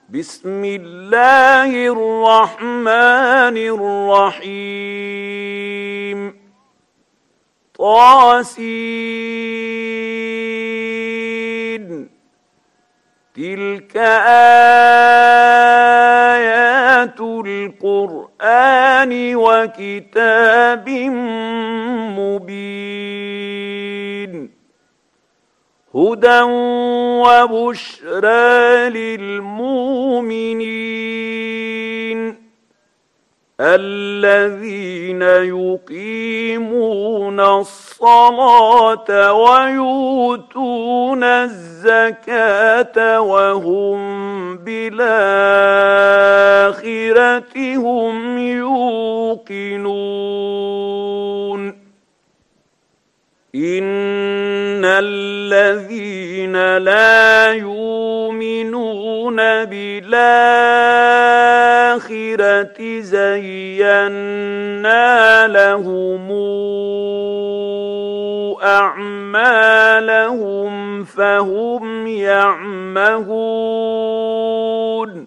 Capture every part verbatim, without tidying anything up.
بسم الله الرحمن الرحيم طاسين تلك آيات القرآن وكتاب مبين هدى وبشرى للمؤمنين الذين يقيمون الصلاة ويؤتون الزكاة وهم بالآخرة هم يوقنون إن الذين لا يؤمنون بالآخرة زينا لهم أعمالهم فهم يعمهون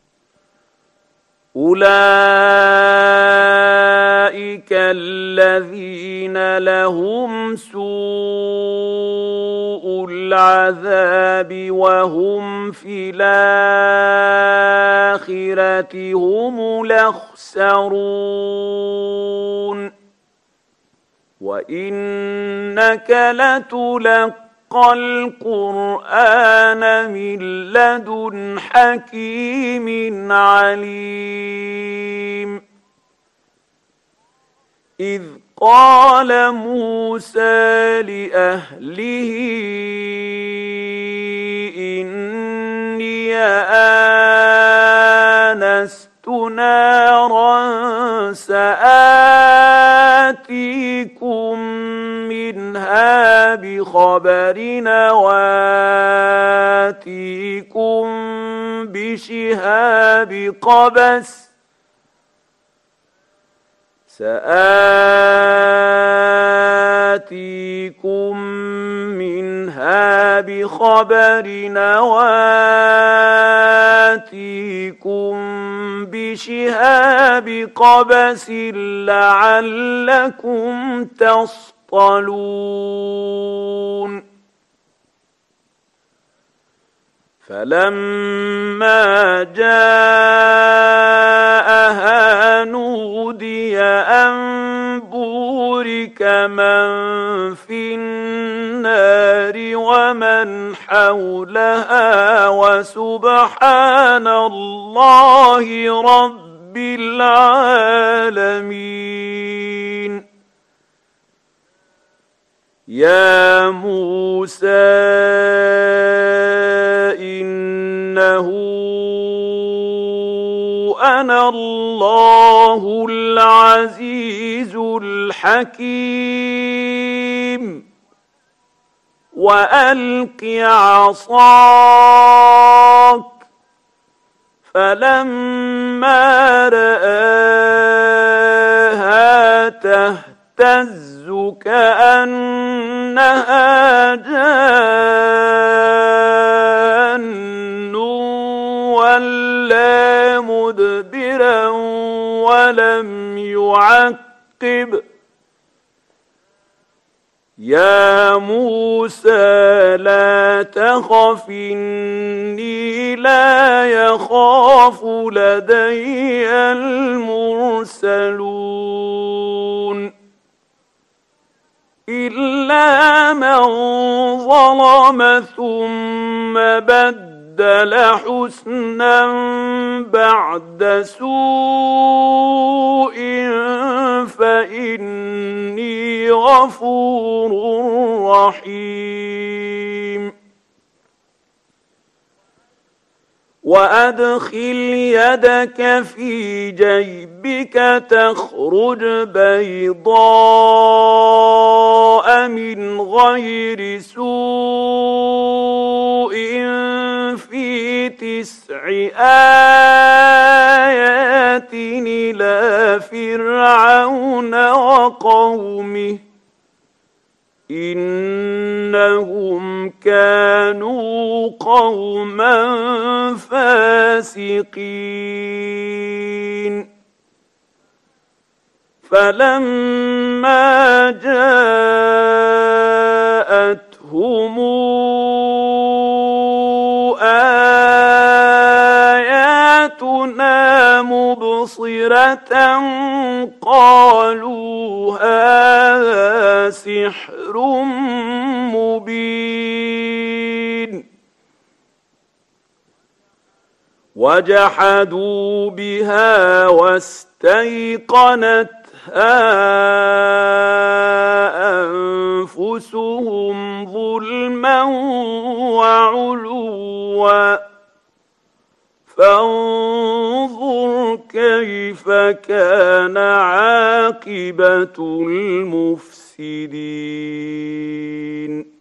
أولئك الذين لهم سوء العذاب وهم في الآخرة هم الأخسرون وإنك لتلقى القرآن من لدن حكيم عليم إذ قال موسى لأهله إني آنست نارا سآتيكم منها بخبر وآتيكم بشهاب قبس سآتيكم منها بخبر وآتيكم بشهاب قبس لعلكم تصطلون فلما جاءها نودي أن بورك من في النار ومن حولها وسبحان الله رب العالمين يا موسى إنه أنا الله العزيز الحكيم وألق عصاك فلما رآها تهتز كأنها جان ولا مدبرا ولم يعقب يا موسى لا تخف إني لا يخاف لدي المرسلون إلا من ظلم ثم بدل حسنا بعد سوء فإني غفور رحيم وأدخل يدك في جيبك تخرج بيضاء من غير سوء في تسع آيات إلى فرعون وقومه إنهم كانوا قوما فاسقين فلما جاءتهم آياتنا مبصرة قالوا هذا سحر مبين وجحدوا بها واستيقنتها أنفسهم ظلما وعلوا فانظر كيف كان عاقبة المفسدين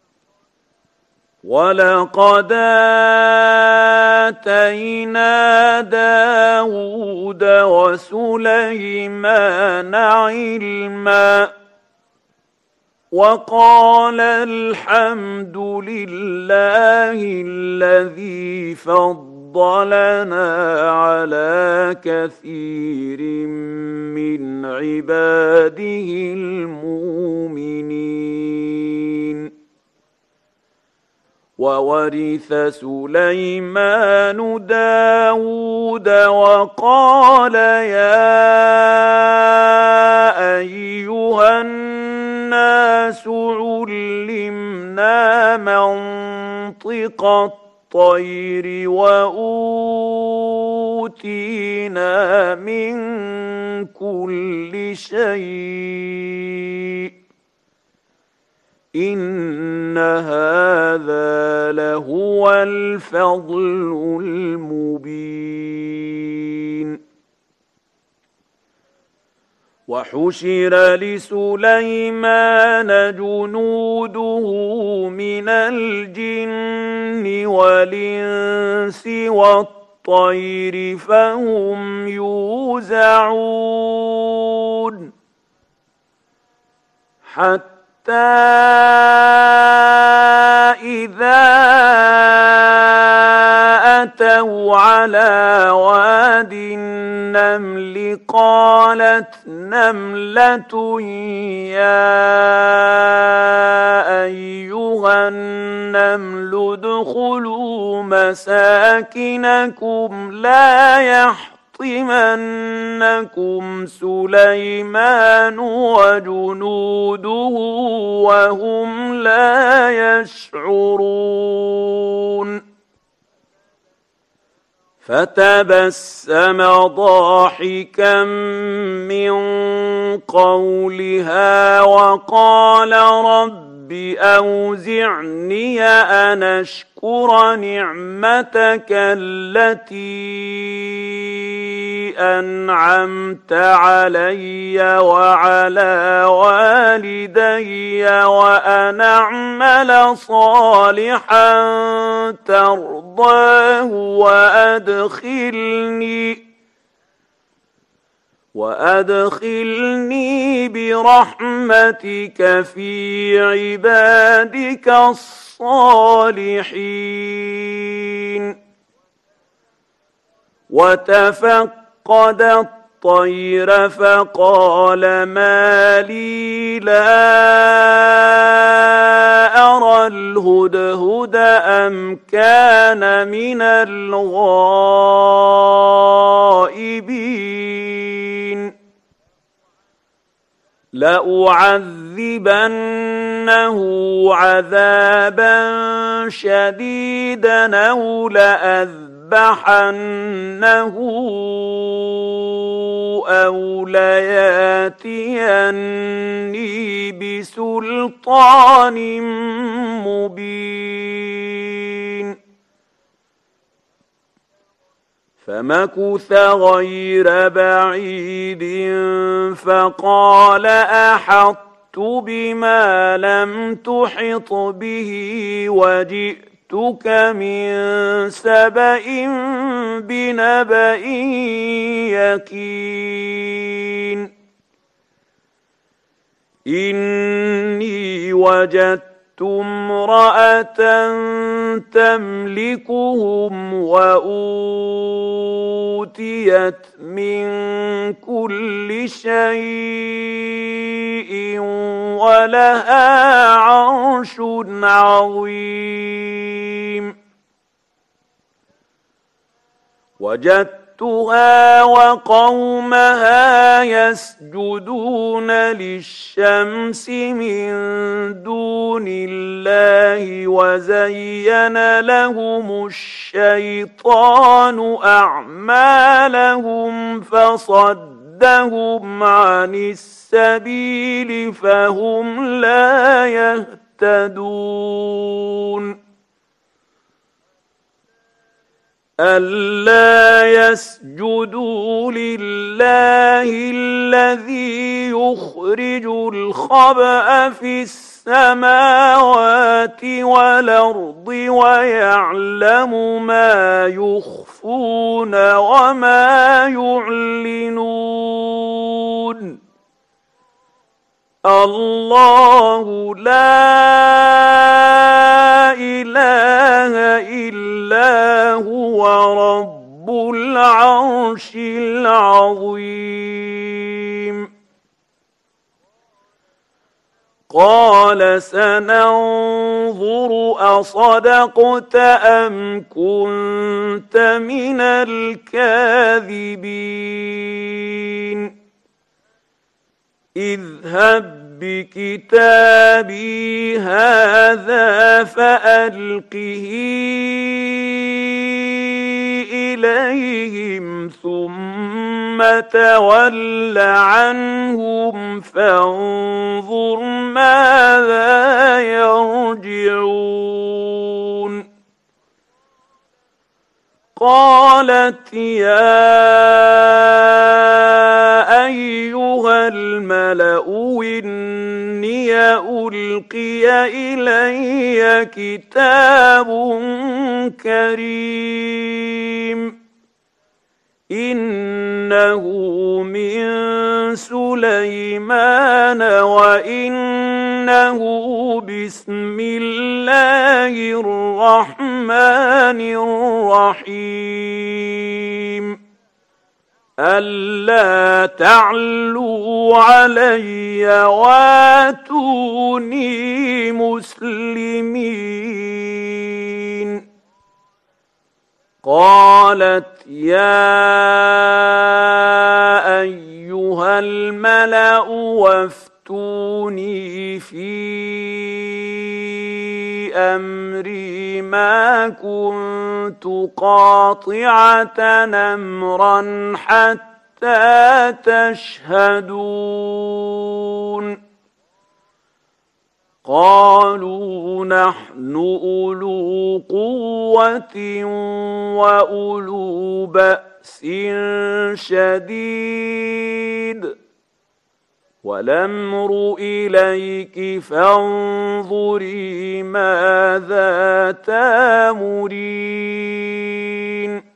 ولقد آتينا داود وسليمان علما وقال الحمد لله الذي فضلنا على كثير من عباده المؤمنين وورث سليمان داود وقال يا أيها الناس علمنا منطق الطير وأوتينا من كل شيء إن هذا لهو الفضل المبين وحشر لسليمان جنوده من الجن والإنس والطير فهم يوزعون حتى إذا أتوا على واد النمل قالت نملة يا أيها النمل ادخلوا مساكنكم لا يحطمنكم سليمان وجنوده وهم لا يشعرون فتبسم ضاحكا من قولها وقال رب أوزعني أن أشكر نعمتك التي أنعمت علي وعلى والدي وأن أعمل صالحا ترضاه وأدخلني وأدخلني برحمتك في عبادك الصالحين وتفقد الطير فقال ما لي لا أرى الهدهد أم كان من الغائبين لأعذبنه عذابا شديدا أو لأذبحنه أو لياتيني بسلطان مبين فمكث غير بعيد فقال أحطت بما لم تحط به وجئتك من سبأ بنبأ يقين إني وجدت امرأة تملكهم وأوتيت من كل شيء ولها عرش عظيم وجدتها وقومها يسجدون للشمس من دون الله وزين لهم الشيطان أعمالهم فصدهم عن السبيل فهم لا يهتدون ألا يسجدوا لله الذي يخرج الخبأ في السماوات والأرض ويعلم ما يخفون وما يعلنون الله لا إله إلا هو رب العرش العظيم قال سننظر أصدقت أم كنت من الكاذبين اذهب بكتابي هذا فألقه إليهم ثم تول عنهم فانظر ماذا يرجعون قالت يا أيها الملأ إني ألقي إلي كتاب كريم إنه من سليمان وإنه بسم الله الرحمن الرحيم ألا تعلوا علي واتوني مسلمين قالت يا أيها الملأ وافتوني في أمري ما كنت قاطعة أمرا حتى تشهدون قالوا نحن أولو قوة وأولو بأس شديد والأمر إليك فانظري ماذا تأمرين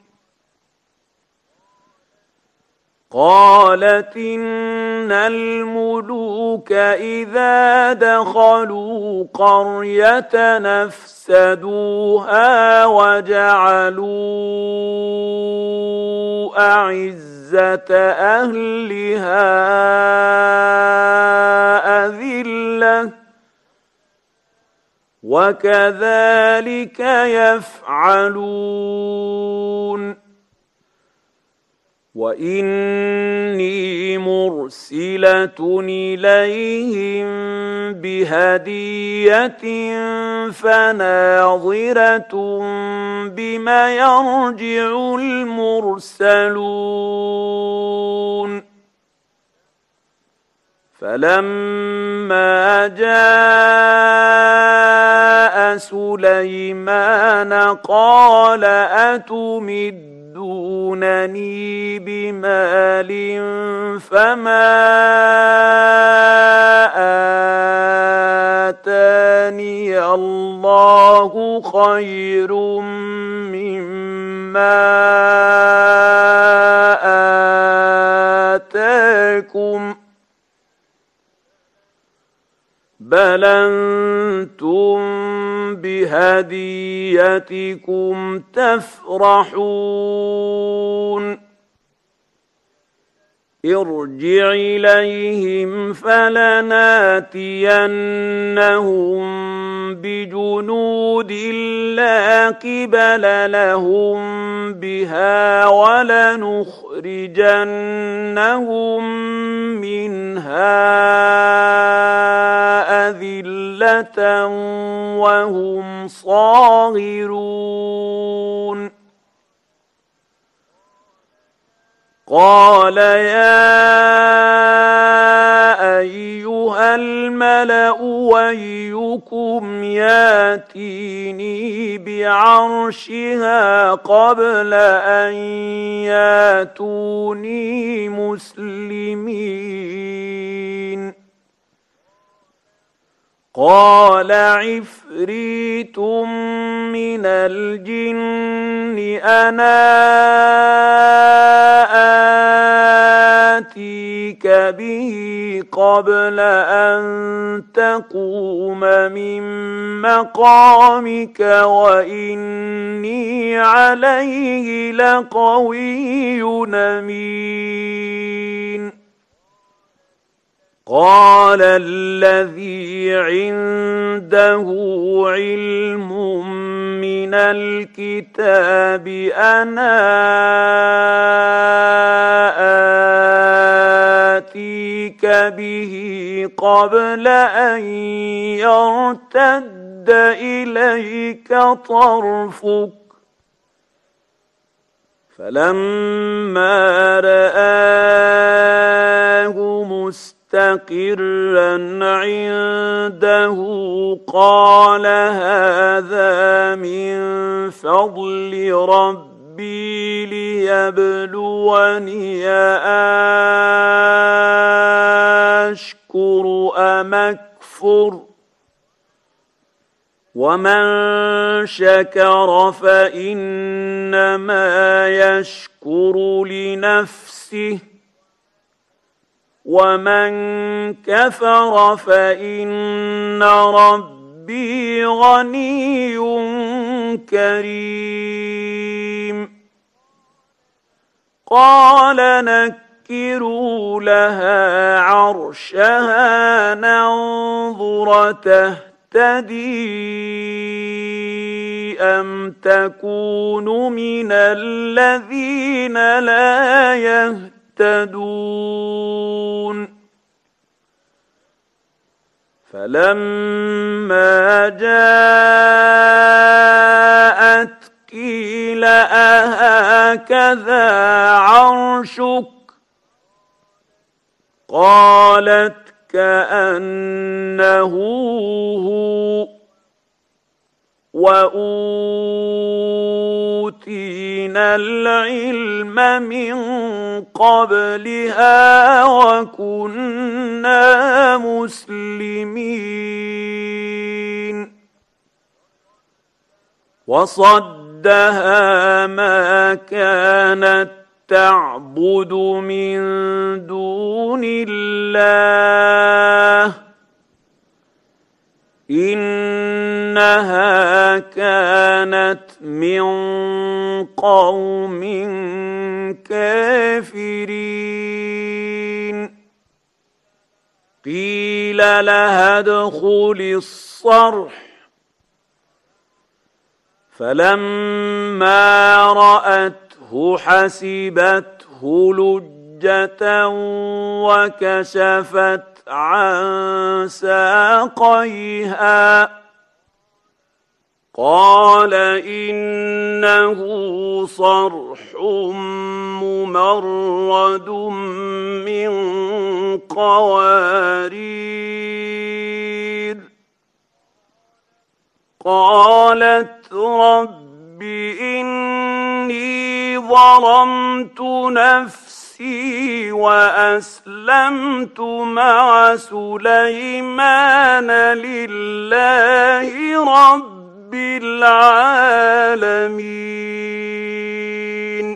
قالت إن الملوك إذا دخلوا قرية نفسدوها وجعلوا أعزة أهلها أذلة وكذلك يفعلون وإني مرسلة إليهم بهدية فناظرة بما يرجع المرسلون فلما جاء سليمان قال أتمد دونني بمال فما آتاني الله خير مما آتاكم بل أنتم بهديتكم تفرحون ارجع إليهم فلناتينهم بجنود لا قبل لهم بها ولنخرجنهم منها أذلة وهم صاغرون قال يا أيها الملأ أيكم ياتيني بعرشها قبل أن ياتوني مسلمين قال عفريت من الجن أنا آتيك به قبل أن تقوم من مقامك وإني عليه لقوي أمين قال الذي عنده علم من الكتاب أنا آتيك به قبل أن يرتد إليك طرفك فلما رآه مستقرا عنده قال هذا من فضل ربي ليبلوني أشكر أم أكفر ومن شكر فإنما يشكر لنفسه ومن كفر فإن ربي غني كريم قال نكروا لها عرشها ننظر تهتدي أم تكون من الذين لا يهتدون فلما جاءت قيل أهكذا عرشك قالت كأنه هو وأوتينا العلم من قبلها وكنا مسلمين وصدها ما كانت تعبد من دون الله إنها كانت من قوم كافرين قيل لها ادخل الصرح فلما رأته حسبته لجة وكشفت عن ساقيها قال إنه صرح ممرد من قوارير قالت رب إني ظلمت نفسي وأسلمت مع سليمان لله رب العالمين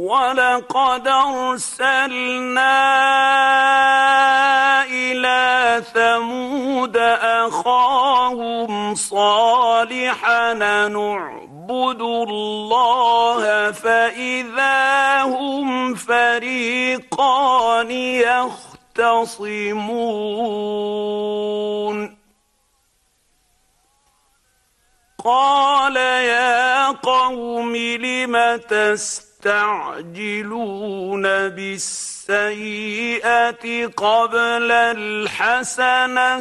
ولقد أرسلنا إلى ثمود أخاهم صالحا نعبد الله فإذا هم فريقان يختصمون قال يا قوم لم تستعجلون بالسيئة قبل الحسنة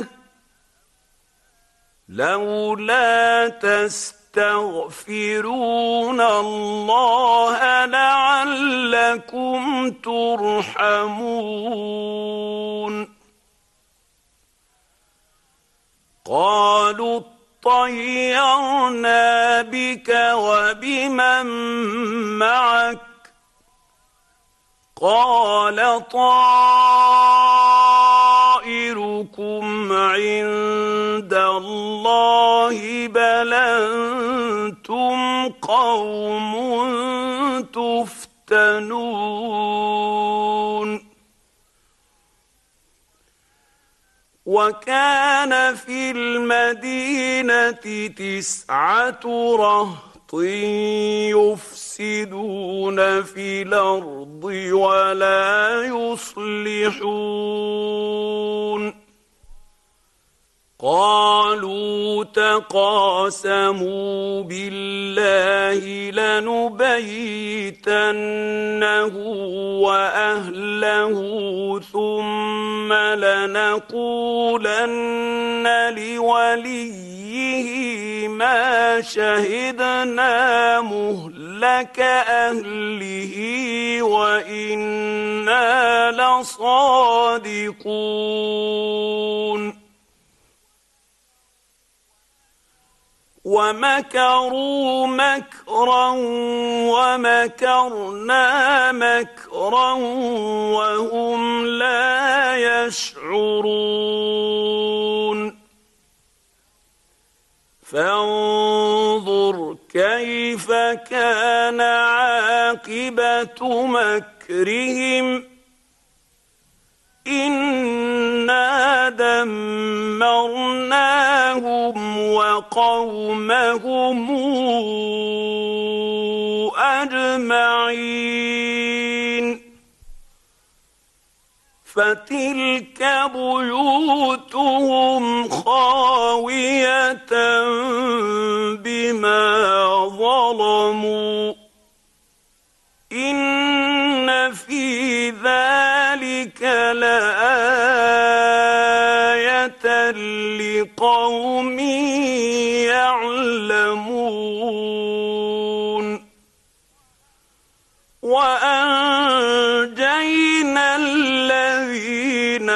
لولا تستغفرون الله لعلكم ترحمون قالوا طيرنا بك وبمن معك قال طائركم عند الله بل أنتم قوم تفتنون وكان في المدينة تسعة رهط يفسدون في الأرض ولا يصلحون قالوا تقاسموا بالله لنبيتنه وأهله ثم لنقولن لوليه ما شهدنا مهلك أهله وإنا لصادقون ومكروا مكرا ومكرنا مكرا وهم لا يشعرون فانظر كيف كان عاقبة مكرهم إنا دمرناهم وقومهم أجمعين فتلك بيوتهم خاوية بما ظلموا إن في ذلك لآية لقوم يعلمون وأنجينا الذين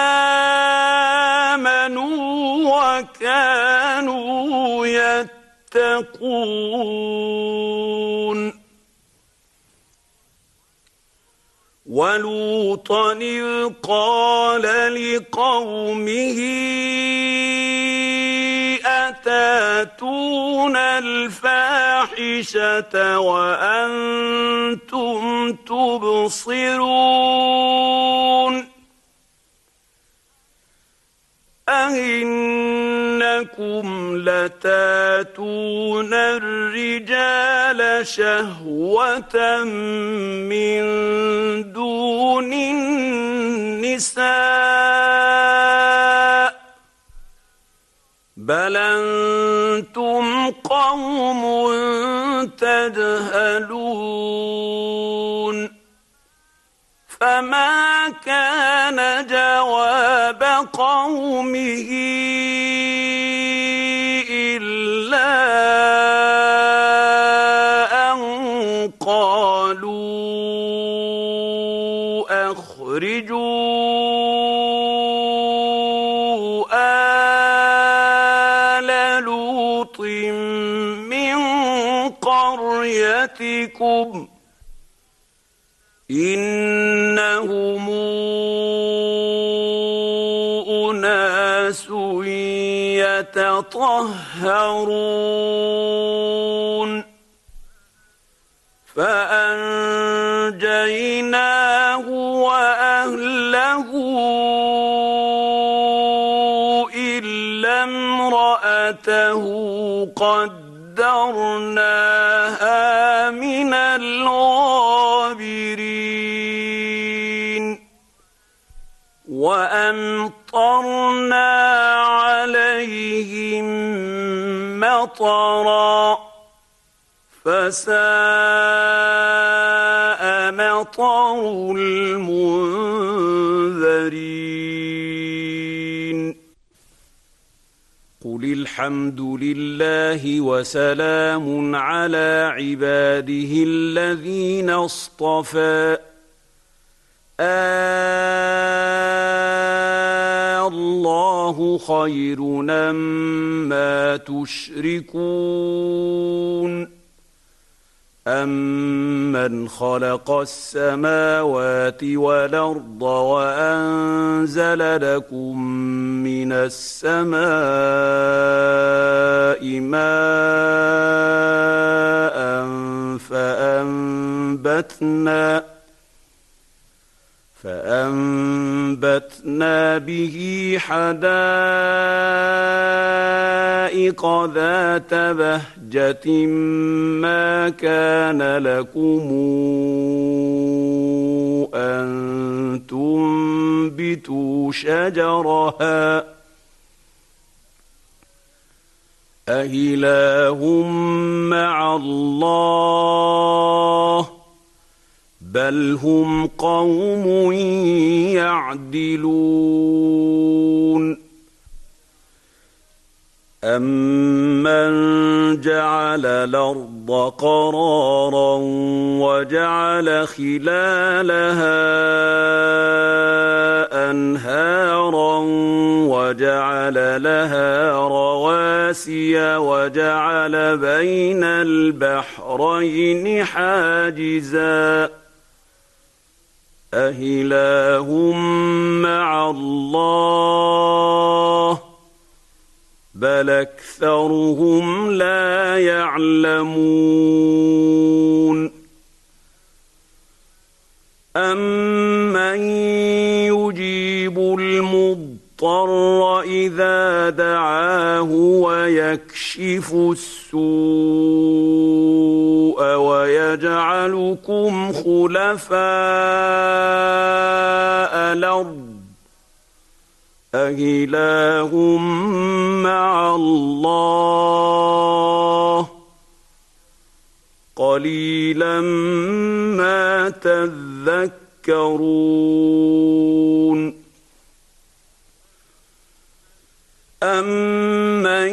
آمنوا وكانوا يتقون ولوطا إذ قال لقومه أتاتون الفاحشة وأنتم تبصرون أئنكم لتاتون الرجال شهوة من دون النساء بل أنتم قوم تجهلون فما كان جواب قومه إلا أن قالوا أخرجوا آل لوط من قريتكم إنهم أناس يتطهرون فأنجيناه وأهله إنه قدرناها من الغابرين وأمطرنا عليهم مطرا فساء مطر المنذرين قل الحمد لله وسلام على عباده الذين اصطفى الله خير أما تشركون أَمَّنْ خَلَقَ السَّمَاوَاتِ وَالْأَرْضَ وَأَنزَلَ لَكُم مِّنَ السَّمَاءِ مَاءً فَأَنبَتْنَا فأنبتنا به حدائق ذات بهجة ما كان لكم أن تنبتوا شجرها أإله مع الله بل هم قوم يعدلون أَمَّنْ جَعَلَ الْأَرْضَ قَرَارًا وَجَعَلَ خِلَالَهَا أَنْهَارًا وَجَعَلَ لَهَا رَوَاسِيَ وَجَعَلَ بَيْنَ الْبَحْرَيْنِ حَاجِزًا أَإِلَٰهٌ مَّعَ اللَّهِ بل أكثرهم لا يعلمون أَمَّن يجيب المضطر إذا دعاه ويكشف السوء ويجعلكم خلفاء الأرض أإله مع الله قليلا ما تذكرون أَمَّن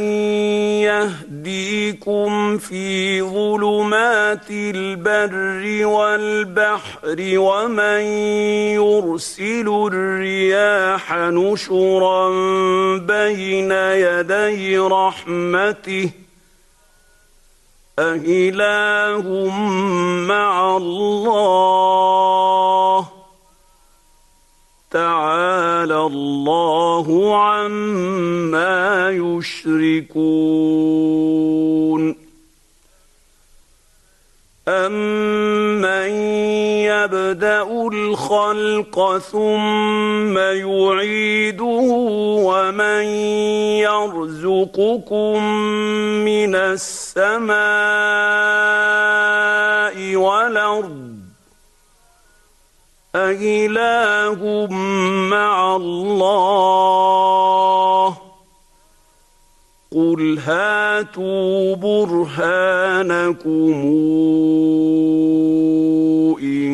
يهديكم في ظلمات البر والبحر ومن يرسل الرياح نشرا بين يدي رحمته أإله مع الله تعالى الله عما يشركون أَمَّن يبدأ الخلق ثم يعيده ومن يرزقكم من السماء والأرض أإله مع الله قل هاتوا برهانكم إن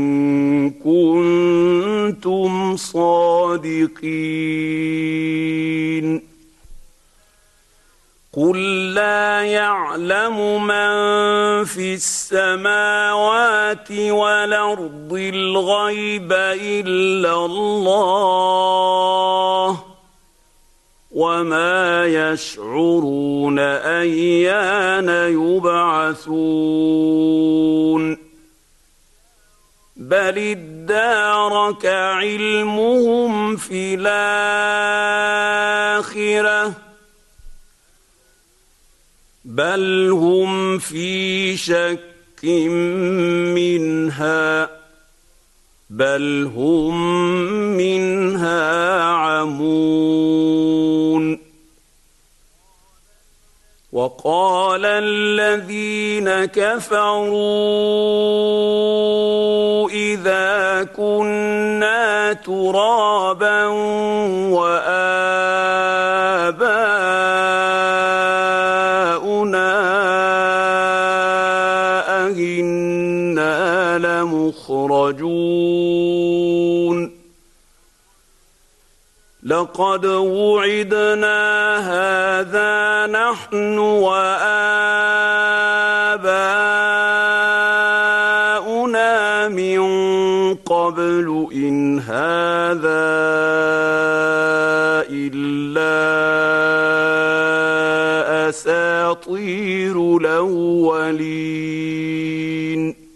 كنتم صادقين قل لا يعلم من في السماوات والأرض الغيب إلا الله وما يشعرون أيان يبعثون بل ادارك علمهم في الآخرة بل هم في شك منها بل هم منها عمون وقال الذين كفروا إذا كنا ترابا وآباؤنا أئنا لمخرجون لقد وعدنا هذا نحن وآباؤنا من قبل إن هذا إلا أساطير الأولين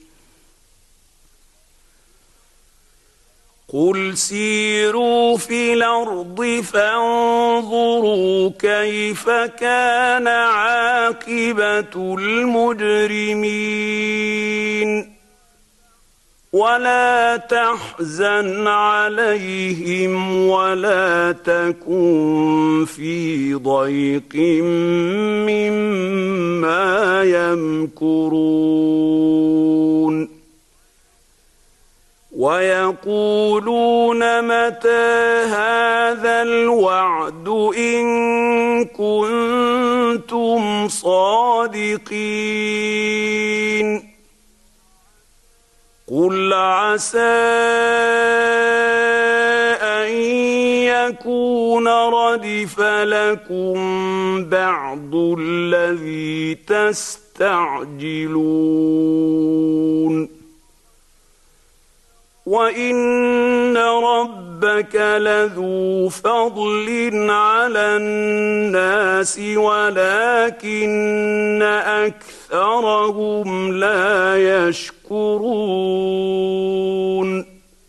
قل سيروا في الأرض فانظروا كيف كان عاقبة المجرمين ولا تحزن عليهم ولا تكن في ضيق مما يمكرون ويقولون متى هذا الوعد إن كنتم صادقين قل عسى أن يكون ردف لكم بعض الذي تستعجلون وإن ربك لذو فضل على الناس ولكن أكثرهم لا يشكرون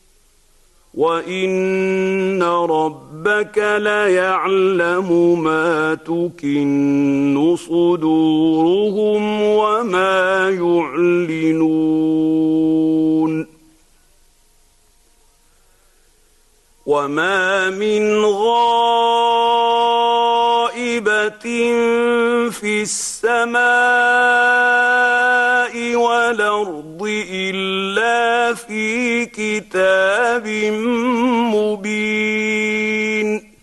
وإن ربك ليعلم ما تكن صدورهم وما يعلنون وما من غائبة في السماء والأرض إلا في كتاب مبين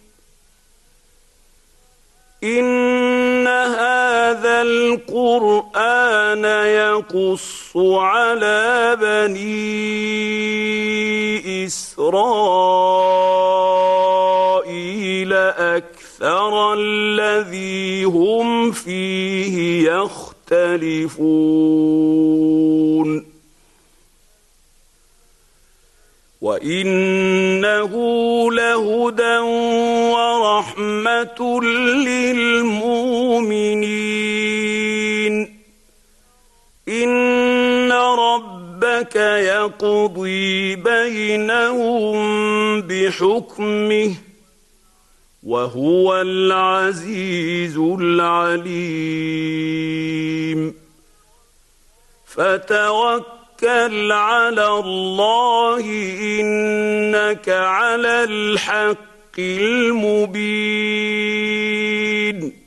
إن هذا القرآن يقص على بني إسرائيل أكثر الذي هم فيه يختلفون وإنه لهدى ورحمة للمؤمنين إن ربك يقضي بينهم بحكمه وهو العزيز العليم فتوكل على الله إنك على الحق المبين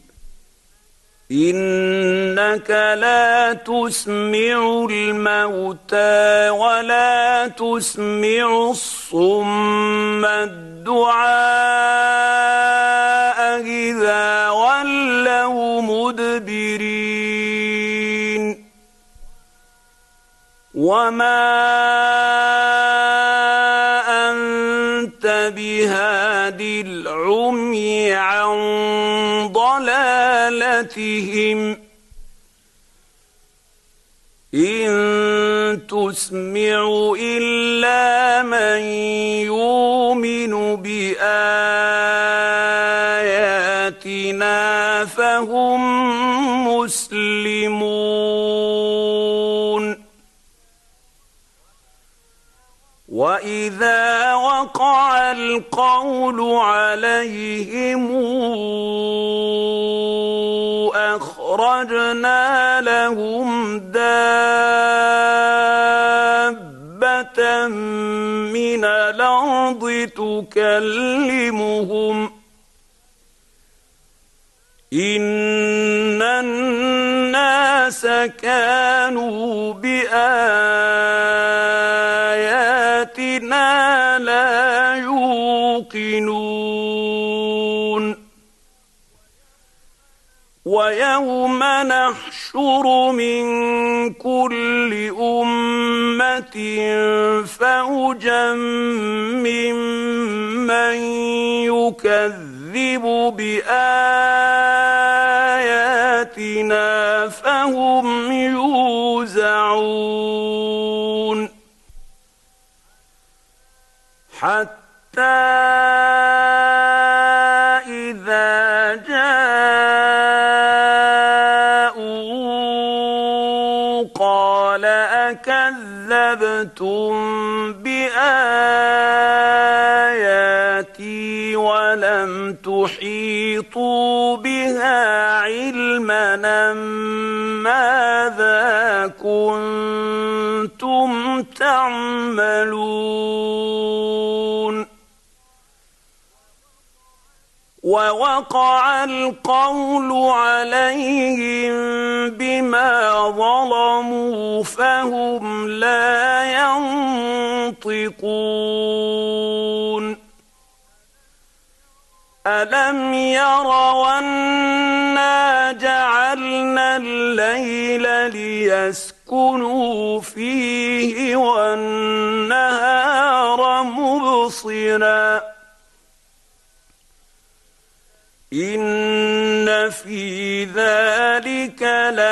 إنك لا تسمع الموتى ولا تسمع الصم الدعاء إذا ولوا مدبرين وما أنت بهادي العمي عن ضلالتهم إن تسمع إلا من يؤمن بآياتنا فهم مسلمون وإذا وقع القول عليهم أخرجنا لهم دابة من الأرض تكلمهم إن كانوا بآياتنا لا يوقنون ويوم نحشر من كل أمة فوجا ممن يكذب بآياتنا فهم يوزعون حتى إذا جاءوا قال أكذبتم بآياتي ولم تحيطوا بها علما ماذا كنتم تعملون ووقع القول عليهم بما ظلموا فهم لا ينطقون ألم يروا أنا جعلنا الليل ليسكنوا فيه والنهار مبصرا إن في ذلك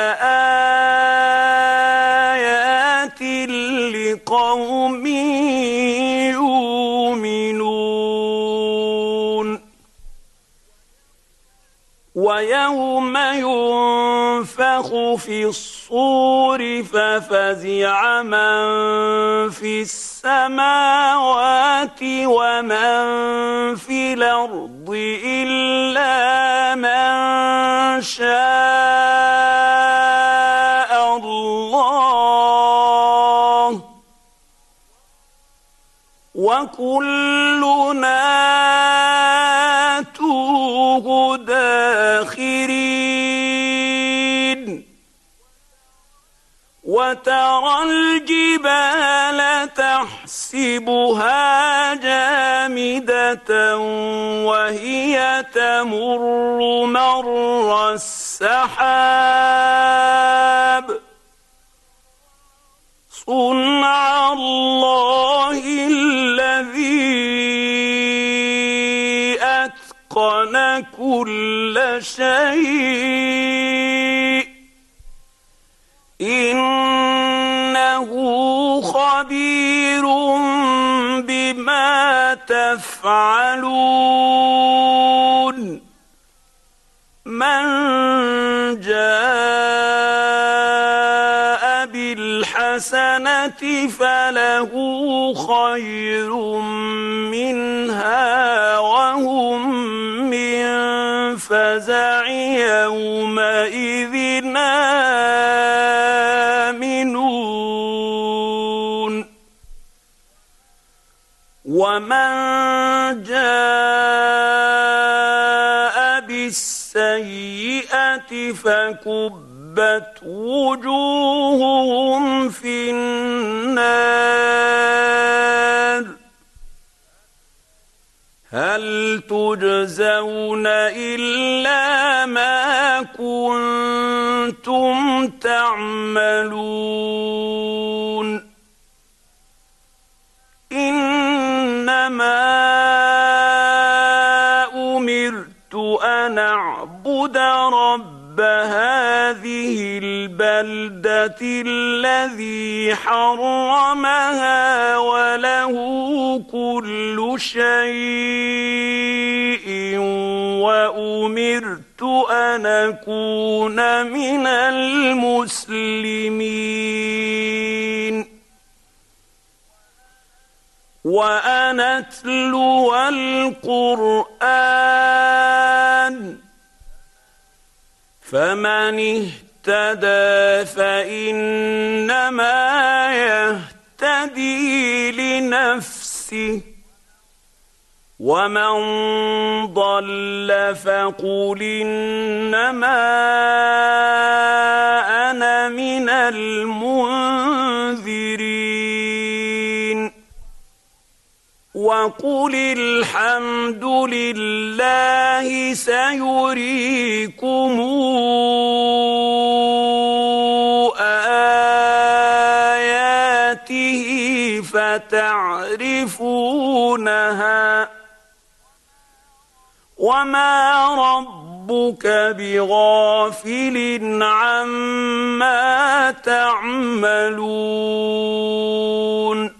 لآيات لقوم يؤمنون ويوم ينفخ في الصور ففزع من في السماوات ومن في الأرض إلا من شاء الله وكلنا آتوه داخرين وترى الجبال تحسبها جامدة وهي تمر مر السحاب صنع الله الذي أتقن كل شيء إنه خبير بما تفعلون من جاء بالحسنة فله خير منها وهم من فزع يومئذ آمنون ومن جاء بالسيئة فكبت وجوههم في النار هل تجزون إلا ما كنتم تعملون إنما أمرت أن أعبد رب هذه البلدة الذي حرمها وله كل شيء وأمرت أن أكون من المسلمين وأن أتلو القرآن فمن اهتدى فإنما يهتدي لنفسه ومن ضل فقل إنما انا من المنذرين وقل الحمد لله سيريكم آياته فتعرفونها وما ربك بغافل عما تعملون